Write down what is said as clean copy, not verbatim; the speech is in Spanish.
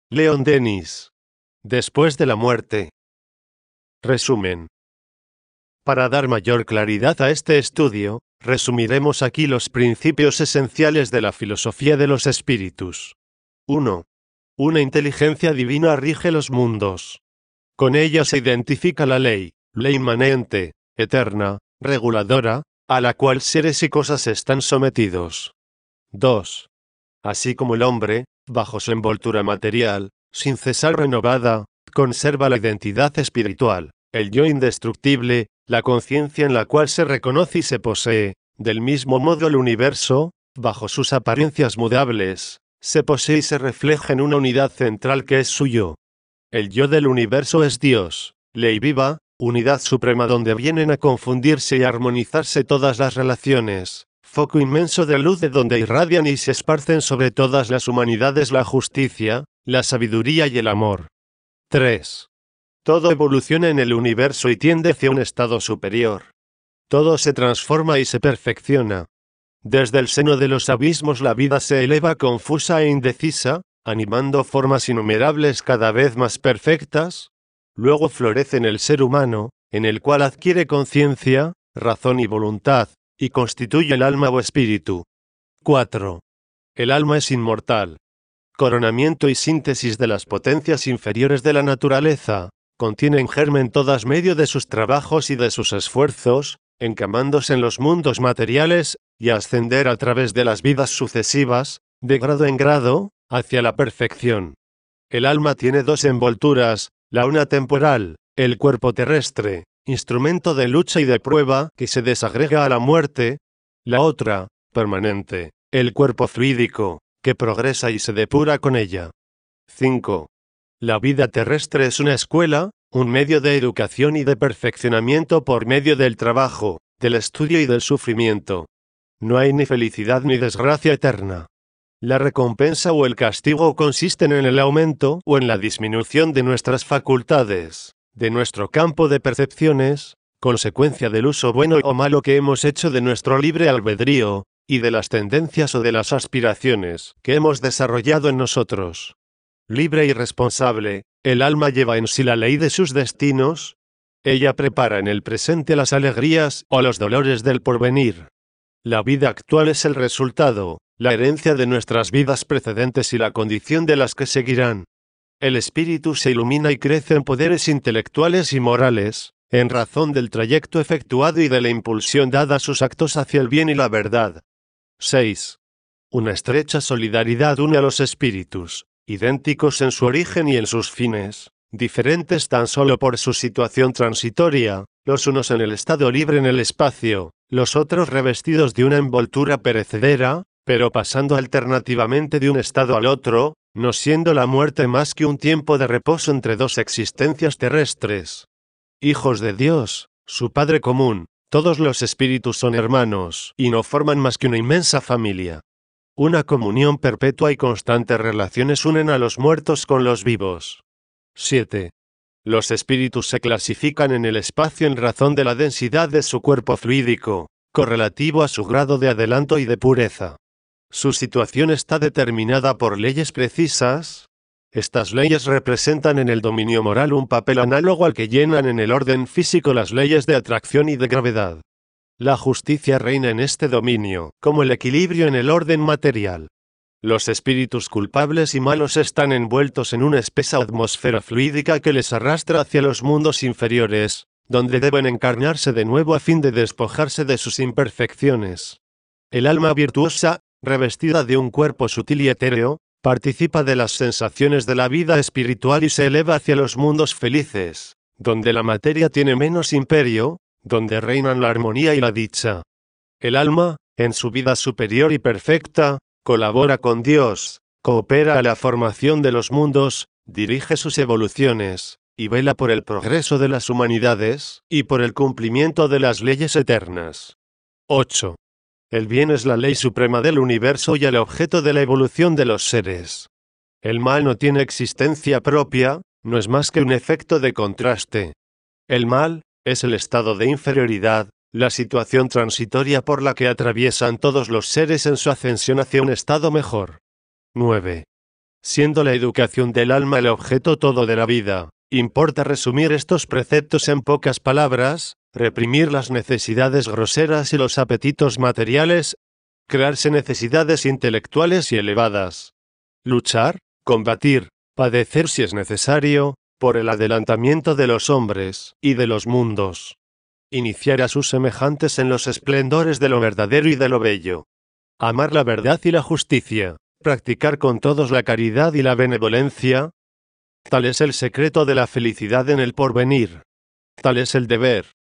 Leon Denis. Después de la muerte. Resumen. Para dar mayor claridad a este estudio, resumiremos aquí los principios esenciales de la filosofía de los espíritus. 1. Una inteligencia divina rige los mundos. Con ella se identifica la ley inmanente, eterna, reguladora, a la cual seres y cosas están sometidos. 2. Así como el hombre, bajo su envoltura material, sin cesar renovada, conserva la identidad espiritual, el yo indestructible, la conciencia en la cual se reconoce y se posee, del mismo modo el universo, bajo sus apariencias mudables, se posee y se refleja en una unidad central que es su yo. El yo del universo es Dios, ley viva, unidad suprema donde vienen a confundirse y armonizarse todas las relaciones, foco inmenso de luz de donde irradian y se esparcen sobre todas las humanidades la justicia, la sabiduría y el amor. 3. Todo evoluciona en el universo y tiende hacia un estado superior. Todo se transforma y se perfecciona. Desde el seno de los abismos la vida se eleva confusa e indecisa, animando formas innumerables cada vez más perfectas. Luego florece en el ser humano, en el cual adquiere conciencia, razón y voluntad, y constituye el alma o espíritu. 4. El alma es inmortal. Coronamiento y síntesis de las potencias inferiores de la naturaleza, contiene en germen todas medio de sus trabajos y de sus esfuerzos, encamándose en los mundos materiales, y ascender a través de las vidas sucesivas, de grado en grado, hacia la perfección. El alma tiene dos envolturas, la una temporal, el cuerpo terrestre, instrumento de lucha y de prueba que se desagrega a la muerte, la otra, permanente, el cuerpo fluídico, que progresa y se depura con ella. 5. La vida terrestre es una escuela, un medio de educación y de perfeccionamiento por medio del trabajo, del estudio y del sufrimiento. No hay ni felicidad ni desgracia eterna. La recompensa o el castigo consisten en el aumento o en la disminución de nuestras facultades, de nuestro campo de percepciones, consecuencia del uso bueno o malo que hemos hecho de nuestro libre albedrío, y de las tendencias o de las aspiraciones que hemos desarrollado en nosotros. Libre y responsable, el alma lleva en sí la ley de sus destinos. Ella prepara en el presente las alegrías o los dolores del porvenir. La vida actual es el resultado, la herencia de nuestras vidas precedentes y la condición de las que seguirán. El espíritu se ilumina y crece en poderes intelectuales y morales, en razón del trayecto efectuado y de la impulsión dada a sus actos hacia el bien y la verdad. 6. Una estrecha solidaridad une a los espíritus, idénticos en su origen y en sus fines, diferentes tan solo por su situación transitoria, los unos en el estado libre en el espacio, los otros revestidos de una envoltura perecedera, pero pasando alternativamente de un estado al otro, no siendo la muerte más que un tiempo de reposo entre dos existencias terrestres. Hijos de Dios, su Padre común, todos los espíritus son hermanos, y no forman más que una inmensa familia. Una comunión perpetua y constantes relaciones unen a los muertos con los vivos. 7. Los espíritus se clasifican en el espacio en razón de la densidad de su cuerpo fluídico, correlativo a su grado de adelanto y de pureza. Su situación está determinada por leyes precisas. Estas leyes representan en el dominio moral un papel análogo al que llenan en el orden físico las leyes de atracción y de gravedad. La justicia reina en este dominio, como el equilibrio en el orden material. Los espíritus culpables y malos están envueltos en una espesa atmósfera fluídica que les arrastra hacia los mundos inferiores, donde deben encarnarse de nuevo a fin de despojarse de sus imperfecciones. El alma virtuosa, revestida de un cuerpo sutil y etéreo, participa de las sensaciones de la vida espiritual y se eleva hacia los mundos felices, donde la materia tiene menos imperio, donde reinan la armonía y la dicha. El alma, en su vida superior y perfecta, colabora con Dios, coopera a la formación de los mundos, dirige sus evoluciones, y vela por el progreso de las humanidades, y por el cumplimiento de las leyes eternas. 8. El bien es la ley suprema del universo y el objeto de la evolución de los seres. El mal no tiene existencia propia, no es más que un efecto de contraste. El mal es el estado de inferioridad, la situación transitoria por la que atraviesan todos los seres en su ascensión hacia un estado mejor. 9. Siendo la educación del alma el objeto todo de la vida, importa resumir estos preceptos en pocas palabras, reprimir las necesidades groseras y los apetitos materiales, crearse necesidades intelectuales y elevadas, luchar, combatir, padecer si es necesario, por el adelantamiento de los hombres y de los mundos. Iniciar a sus semejantes en los esplendores de lo verdadero y de lo bello. Amar la verdad y la justicia, practicar con todos la caridad y la benevolencia. Tal es el secreto de la felicidad en el porvenir. Tal es el deber,